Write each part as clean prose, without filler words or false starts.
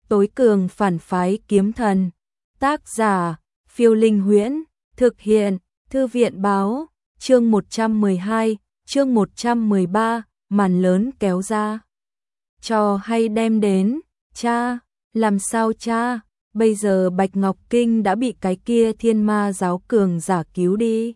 Tối cường phản phái kiếm thần. Tác giả, Phiêu Linh Huyễn. Thực hiện, Thư viện báo. Chương 112, chương 113, màn lớn kéo ra. Trò hay đem đến. Cha, làm sao cha? Bây giờ Bạch Ngọc Kinh đã bị cái kia thiên ma giáo cường giả cứu đi.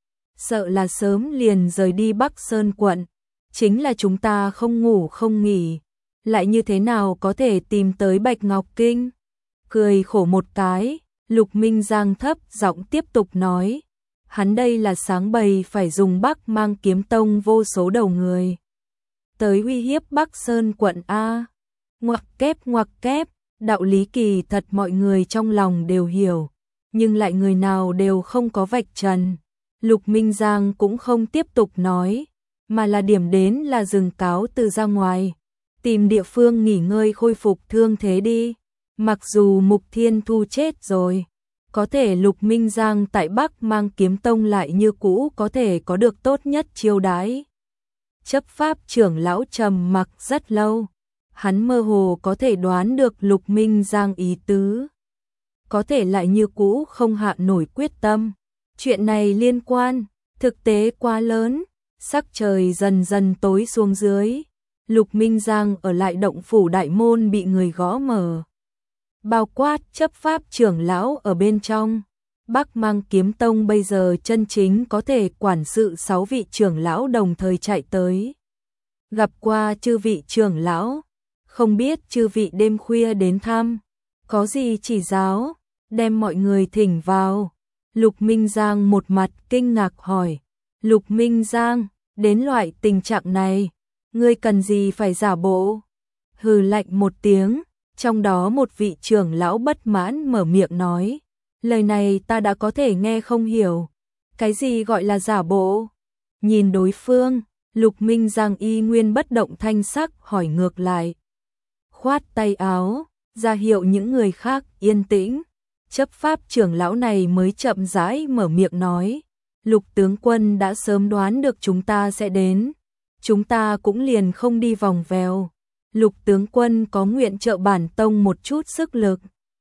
Sợ là sớm liền rời đi Bắc Sơn quận. Chính là chúng ta không ngủ không nghỉ. Lại như thế nào có thể tìm tới Bạch Ngọc Kinh? Cười khổ một cái, Lục Minh Giang thấp giọng tiếp tục nói. Hắn đây là sáng bày phải dùng Bắc Mang Kiếm Tông vô số đầu người tới uy hiếp Bắc Sơn quận A. Ngoặc kép, đạo lý kỳ thật mọi người trong lòng đều hiểu, nhưng lại người nào đều không có vạch trần. Lục Minh Giang cũng không tiếp tục nói, mà là điểm đến là dừng cáo từ ra ngoài, tìm địa phương nghỉ ngơi khôi phục thương thế đi. Mặc dù Mục Thiên Thu chết rồi, có thể Lục Minh Giang tại Bắc Mang Kiếm Tông lại như cũ có thể có được tốt nhất chiêu đãi. Chấp pháp trưởng lão trầm mặc rất lâu, hắn mơ hồ có thể đoán được Lục Minh Giang ý tứ, có thể lại như cũ không hạ nổi quyết tâm. Chuyện này liên quan, thực tế quá lớn. Sắc trời dần dần tối xuống dưới, Lục Minh Giang ở lại động phủ đại môn bị người gõ mở. Bao quát chấp pháp trưởng lão ở bên trong. Bắc Mang Kiếm Tông bây giờ chân chính có thể quản sự 6 vị trưởng lão đồng thời chạy tới. Gặp qua chư vị trưởng lão, không biết chư vị đêm khuya đến thăm, có gì chỉ giáo, đem mọi người thỉnh vào. Lục Minh Giang một mặt kinh ngạc hỏi. Lục Minh Giang, đến loại tình trạng này, ngươi cần gì phải giả bộ? Hừ lạnh một tiếng, trong đó một vị trưởng lão bất mãn mở miệng nói. Lời này ta đã có thể nghe không hiểu. Cái gì gọi là giả bộ? Nhìn đối phương, Lục Minh Giang y nguyên bất động thanh sắc hỏi ngược lại. Khoát tay áo, ra hiệu những người khác yên tĩnh. Chấp pháp trưởng lão này mới chậm rãi mở miệng nói. Lục tướng quân đã sớm đoán được chúng ta sẽ đến. Chúng ta cũng liền không đi vòng vèo. Lục tướng quân có nguyện trợ bản tông một chút sức lực.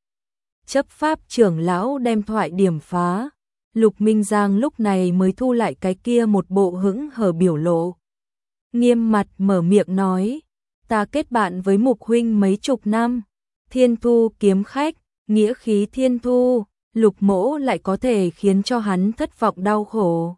Chấp pháp trưởng lão đem thoại điểm phá. Lục Minh Giang lúc này mới thu lại cái kia một bộ hững hờ biểu lộ. Nghiêm mặt mở miệng nói. Ta kết bạn với Mục huynh mấy chục năm. Thiên Thu kiếm khách, nghĩa khí Thiên Thu, Lục mỗ lại có thể khiến cho hắn thất vọng đau khổ.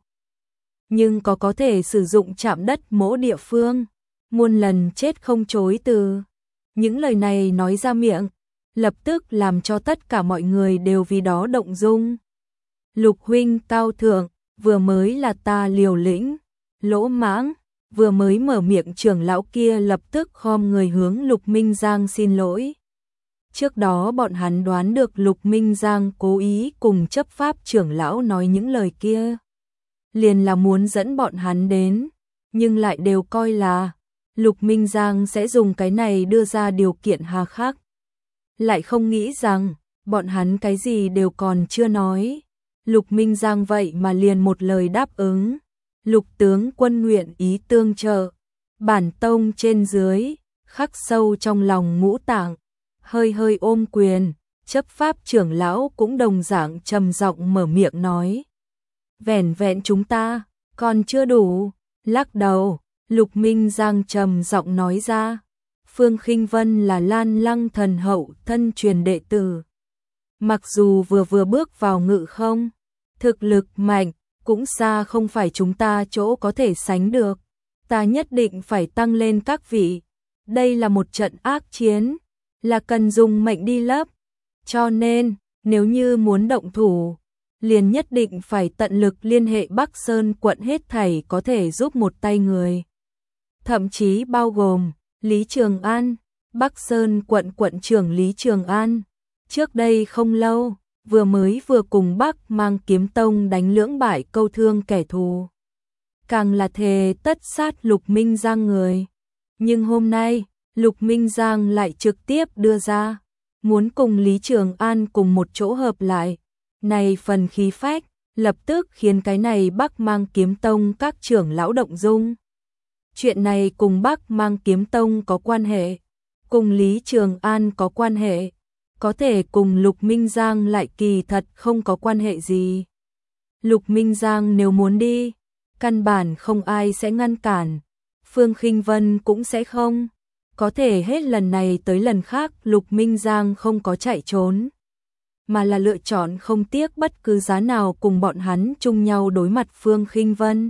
Nhưng có thể sử dụng chạm đất mỗ địa phương, muôn lần chết không chối từ. Những lời này nói ra miệng, lập tức làm cho tất cả mọi người đều vì đó động dung. Lục huynh cao thượng, vừa mới là ta liều lĩnh, lỗ mãng. Vừa mới mở miệng trưởng lão kia lập tức khom người hướng Lục Minh Giang xin lỗi. Trước đó bọn hắn đoán được Lục Minh Giang cố ý cùng chấp pháp trưởng lão nói những lời kia, liền là muốn dẫn bọn hắn đến, nhưng lại đều coi là Lục Minh Giang sẽ dùng cái này đưa ra điều kiện hà khắc. Lại không nghĩ rằng bọn hắn cái gì đều còn chưa nói, Lục Minh Giang vậy mà liền một lời đáp ứng. Lục tướng quân nguyện ý tương trợ. Bản tông trên dưới khắc sâu trong lòng ngũ tạng, hơi ôm quyền. Chấp pháp trưởng lão cũng đồng dạng trầm giọng mở miệng nói. Vẻn vẹn chúng ta còn chưa đủ. Lắc đầu, Lục Minh Giang trầm giọng nói ra. Phương Khinh Vân là Lan Lăng thần hậu thân truyền đệ tử. Mặc dù vừa bước vào ngự không, thực lực mạnh, cũng xa không phải chúng ta chỗ có thể sánh được. Ta nhất định phải tăng lên các vị. Đây là một trận ác chiến, là cần dùng mệnh đi lấp. Cho nên, nếu như muốn động thủ, liền nhất định phải tận lực liên hệ Bắc Sơn quận hết thảy có thể giúp một tay người. Thậm chí bao gồm Lý Trường An, Bắc Sơn quận quận trưởng Lý Trường An. Trước đây không lâu, vừa cùng Bắc Mang Kiếm Tông đánh lưỡng bại câu thương kẻ thù. Càng là thề tất sát Lục Minh Giang người. Nhưng hôm nay, Lục Minh Giang lại trực tiếp đưa ra, muốn cùng Lý Trường An cùng một chỗ hợp lại. Này phần khí phách, lập tức khiến cái này Bắc Mang Kiếm Tông các trưởng lão động dung. Chuyện này cùng Bắc Mang Kiếm Tông có quan hệ, cùng Lý Trường An có quan hệ, có thể cùng Lục Minh Giang lại kỳ thật không có quan hệ gì. Lục Minh Giang nếu muốn đi, căn bản không ai sẽ ngăn cản, Phương Khinh Vân cũng sẽ không. Có thể hết lần này tới lần khác Lục Minh Giang không có chạy trốn, mà là lựa chọn không tiếc bất cứ giá nào cùng bọn hắn chung nhau đối mặt Phương Khinh Vân.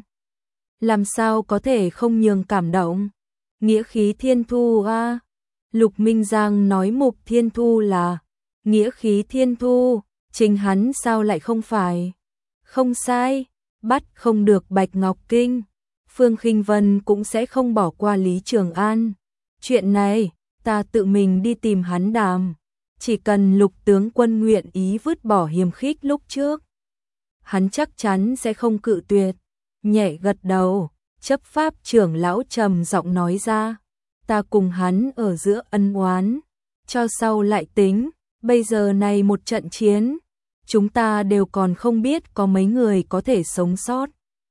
Làm sao có thể không nhường cảm động? Nghĩa khí thiên thu a. Lục Minh Giang nói Mục Thiên Thu là nghĩa khí thiên thu, chính hắn sao lại không phải? Không sai, bắt không được Bạch Ngọc Kinh, Phương Khinh Vân cũng sẽ không bỏ qua Lý Trường An. Chuyện này, ta tự mình đi tìm hắn đàm. Chỉ cần Lục tướng quân nguyện ý vứt bỏ hiềm khích lúc trước, hắn chắc chắn sẽ không cự tuyệt. Nhẹ gật đầu, chấp pháp trưởng lão trầm giọng nói ra, ta cùng hắn ở giữa ân oán, cho sau lại tính, bây giờ này một trận chiến, chúng ta đều còn không biết có mấy người có thể sống sót.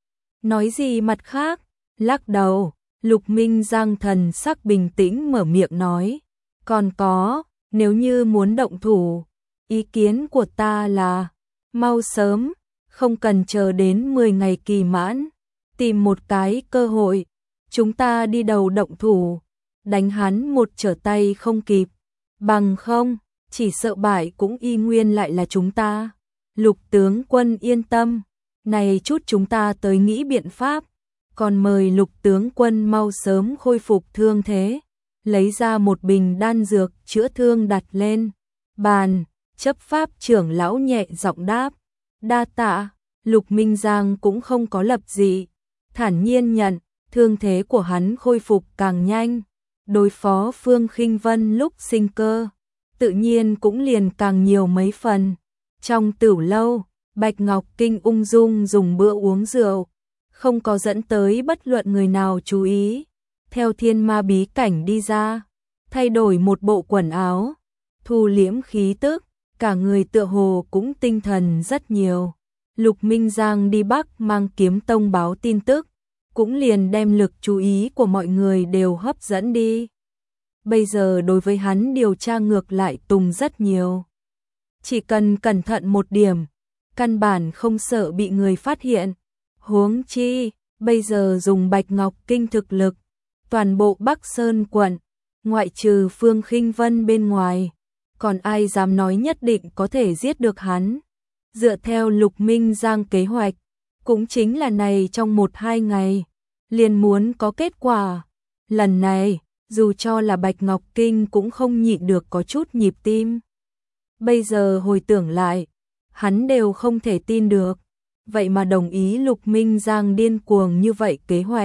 Nói gì mặt khác, lắc đầu, Lục Minh Giang thần sắc bình tĩnh mở miệng nói, còn có, nếu như muốn động thủ, ý kiến của ta là, mau sớm, không cần chờ đến 10 ngày kỳ mãn, tìm một cái cơ hội, chúng ta đi đầu động thủ, đánh hắn một trở tay không kịp, bằng không, chỉ sợ bại cũng y nguyên lại là chúng ta. Lục tướng quân yên tâm, này chút chúng ta tới nghĩ biện pháp, còn mời Lục tướng quân mau sớm khôi phục thương thế, lấy ra một bình đan dược chữa thương đặt lên bàn. Chấp pháp trưởng lão nhẹ giọng đáp, đa tạ. Lục Minh Giang cũng không có lập dị, thản nhiên nhận, thương thế của hắn khôi phục càng nhanh, đối phó Phương Khinh Vân lúc sinh cơ, tự nhiên cũng liền càng nhiều mấy phần. Trong tửu lâu, Bạch Ngọc Kinh ung dung dùng bữa uống rượu, không có dẫn tới bất luận người nào chú ý. Theo thiên ma bí cảnh đi ra, thay đổi một bộ quần áo, thu liễm khí tức, cả người tựa hồ cũng tinh thần rất nhiều. Lục Minh Giang đi Bắc mang Kiếm Tông báo tin tức, cũng liền đem lực chú ý của mọi người đều hấp dẫn đi. Bây giờ đối với hắn điều tra ngược lại tùng rất nhiều. Chỉ cần cẩn thận một điểm, căn bản không sợ bị người phát hiện. Huống chi, bây giờ dùng Bạch Ngọc Kinh thực lực, toàn bộ Bắc Sơn quận, ngoại trừ Phương Khinh Vân bên ngoài, còn ai dám nói nhất định có thể giết được hắn. Dựa theo Lục Minh Giang kế hoạch, cũng chính là này trong 1-2 ngày, liền muốn có kết quả. Lần này, dù cho là Bạch Ngọc Kinh cũng không nhịn được có chút nhịp tim. Bây giờ hồi tưởng lại, hắn đều không thể tin được, vậy mà đồng ý Lục Minh Giang điên cuồng như vậy kế hoạch.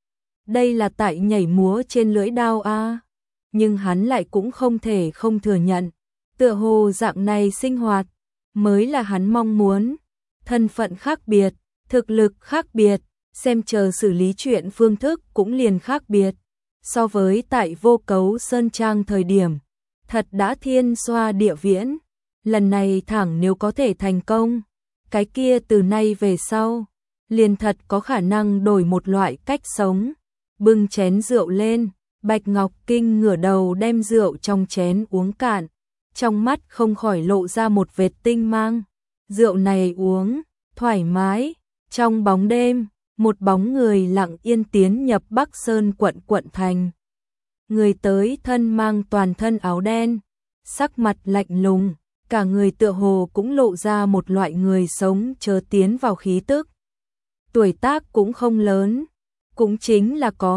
Đây là tại nhảy múa trên lưỡi đao a, nhưng hắn lại cũng không thể không thừa nhận, tựa hồ dạng này sinh hoạt mới là hắn mong muốn. Thân phận khác biệt, thực lực khác biệt, xem chờ xử lý chuyện phương thức cũng liền khác biệt. So với tại Vô Cấu Sơn Trang thời điểm, thật đã thiên xoa địa viễn. Lần này thẳng nếu có thể thành công, cái kia từ nay về sau, liền thật có khả năng đổi một loại cách sống. Bưng chén rượu lên, Bạch Ngọc Kinh ngửa đầu đem rượu trong chén uống cạn, trong mắt không khỏi lộ ra một vệt tinh mang. Rượu này uống, thoải mái. Trong bóng đêm, một bóng người lặng yên tiến nhập Bắc Sơn quận thành. Người tới thân mang toàn thân áo đen, sắc mặt lạnh lùng, cả người tựa hồ cũng lộ ra một loại người sống chớ tiến vào khí tức. Tuổi tác cũng không lớn, cũng chính là có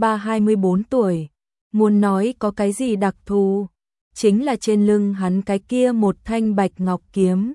23-24 tuổi. Muốn nói có cái gì đặc thù, chính là trên lưng hắn cái kia một thanh bạch ngọc kiếm.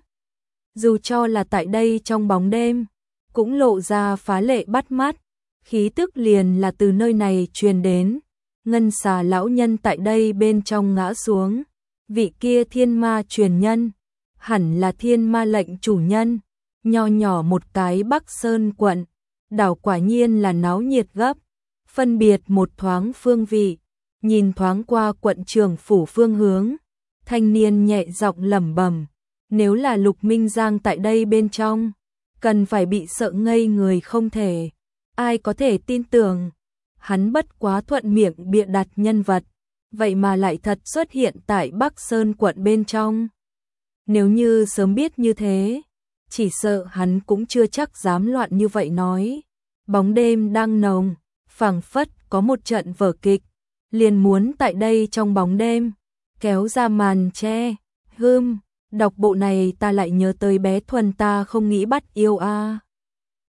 Dù cho là tại đây trong bóng đêm, cũng lộ ra phá lệ bắt mắt, khí tức liền là từ nơi này truyền đến. Ngân Xà lão nhân tại đây bên trong ngã xuống, vị kia thiên ma truyền nhân, hẳn là thiên ma lệnh chủ nhân. Nho nhỏ một cái Bắc Sơn quận, đảo quả nhiên là náo nhiệt gấp, phân biệt một thoáng phương vị, nhìn thoáng qua quận trưởng phủ phương hướng, thanh niên nhẹ giọng lẩm bẩm, nếu là Lục Minh Giang tại đây bên trong, cần phải bị sợ ngây người không thể, ai có thể tin tưởng, hắn bất quá thuận miệng bịa đặt nhân vật, vậy mà lại thật xuất hiện tại Bắc Sơn quận bên trong. Nếu như sớm biết như thế, chỉ sợ hắn cũng chưa chắc dám loạn như vậy nói. Bóng đêm đang nồng, phảng phất có một trận vở kịch, liền muốn tại đây trong bóng đêm, kéo ra màn che. Đọc bộ này ta lại nhớ tới bé Thuần ta không nghĩ bắt yêu a.